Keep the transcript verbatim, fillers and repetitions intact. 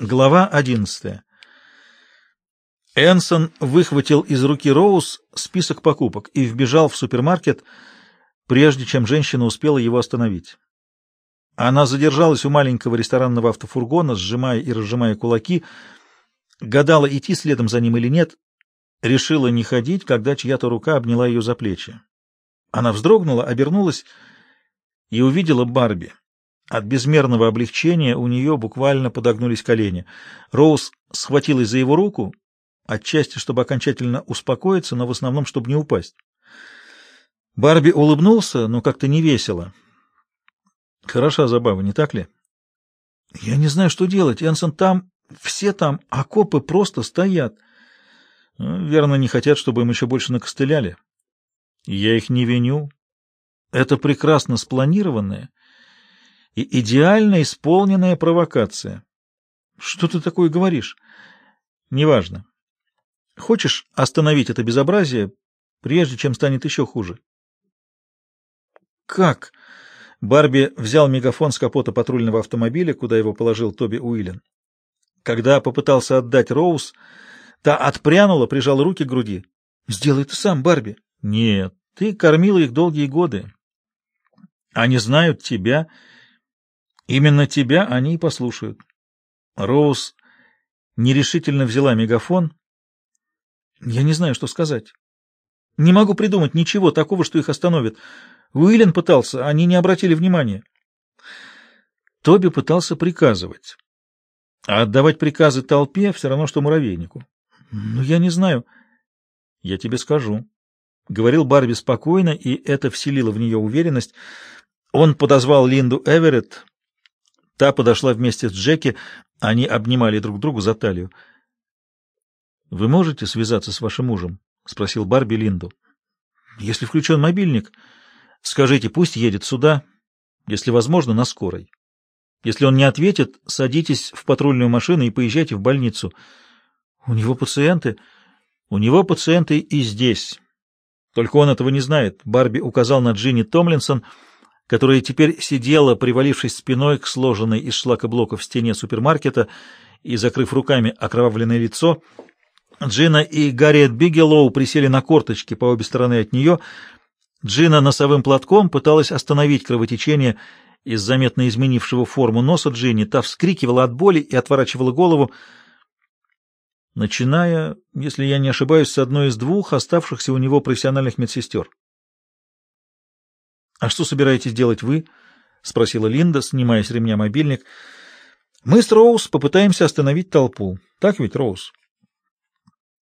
Глава одиннадцатая. Энсон выхватил из руки Роуз список покупок и вбежал в супермаркет, прежде чем женщина успела его остановить. Она задержалась у маленького ресторанного автофургона, сжимая и разжимая кулаки, гадала, идти следом за ним или нет, решила не ходить, когда чья-то рука обняла ее за плечи. Она вздрогнула, обернулась и увидела Барби. От безмерного облегчения у нее буквально подогнулись колени. Роуз схватилась за его руку, отчасти, чтобы окончательно успокоиться, но в основном, чтобы не упасть. Барби улыбнулся, но как-то невесело. Хороша забава, не так ли? Я не знаю, что делать. Энсон там, все там, а копы просто стоят. Верно, не хотят, чтобы им еще больше накостыляли. Я их не виню. Это прекрасно спланированная и идеально исполненная провокация. Что ты такое говоришь? Неважно. Хочешь остановить это безобразие, прежде чем станет еще хуже? Как? Барби взял мегафон с капота патрульного автомобиля, куда его положил Тоби Уиллен. Когда попытался отдать Роуз, та отпрянула, прижала руки к груди. Сделай это сам, Барби. Нет, ты кормила их долгие годы. Они знают тебя. Именно тебя они и послушают. Роуз нерешительно взяла мегафон. Я не знаю, что сказать. Не могу придумать ничего такого, что их остановит. Уиллен пытался, они не обратили внимания. Тоби пытался приказывать. А отдавать приказы толпе все равно, что муравейнику. Ну, я не знаю. Я тебе скажу. Говорил Барби спокойно, и это вселило в нее уверенность. Он подозвал Линду Эверетт. Та подошла вместе с Джеки. Они обнимали друг друга за талию. — Вы можете связаться с вашим мужем? — спросил Барби Линду. — Если включен мобильник, скажите, пусть едет сюда, если возможно, на скорой. Если он не ответит, садитесь в патрульную машину и поезжайте в больницу. У него пациенты. У него пациенты и здесь. Только он этого не знает. Барби указал на Джинни Томлинсон, которая теперь сидела, привалившись спиной к сложенной из шлакоблоков стене супермаркета и закрыв руками окровавленное лицо. Джина и Гарриет Бигелоу присели на корточки по обе стороны от нее. Джина носовым платком пыталась остановить кровотечение из заметно изменившего форму носа Джинни. Та вскрикивала от боли и отворачивала голову, начиная, если я не ошибаюсь, с одной из двух оставшихся у него профессиональных медсестер. — А что собираетесь делать вы? — спросила Линда, снимая с ремня мобильник. — Мы с Роуз попытаемся остановить толпу. Так ведь, Роуз?